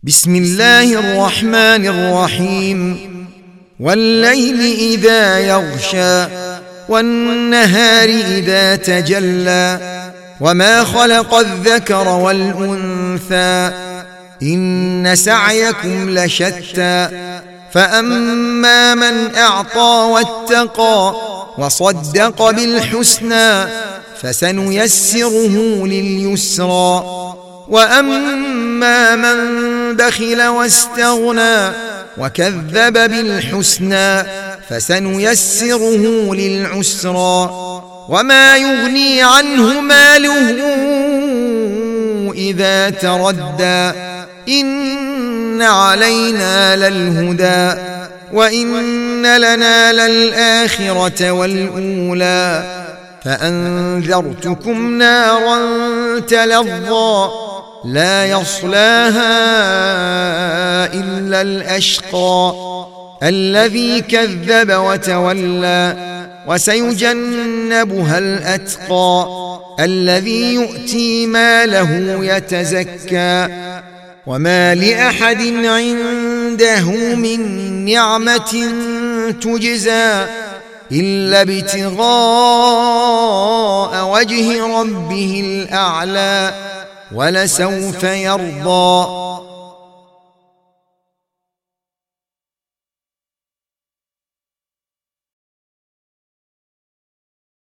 بسم الله الرحمن الرحيم والليل إذا يغشى والنهار إذا تجلى وما خلق الذكر والأنثى إن سعيكم لشتى فأما من أعطى واتقى وصدق بالحسنى فسنيسره لليسرى وأما من بخل واستغنى وكذب بالحسنى فسنيسره للعسرى وما يغني عنه ماله إذا تردى إن علينا للهدى وإن لنا للآخرة والأولى فأنذرتكم نارا تلظى لا يصلاها إلا الأشقى الذي كذب وتولى وسيجنبها الأتقى الذي يؤتي ماله يتزكى وما لأحد عنده من نعمة تجزى إلا ابتغاء وجه ربه الأعلى ولسوف يرضى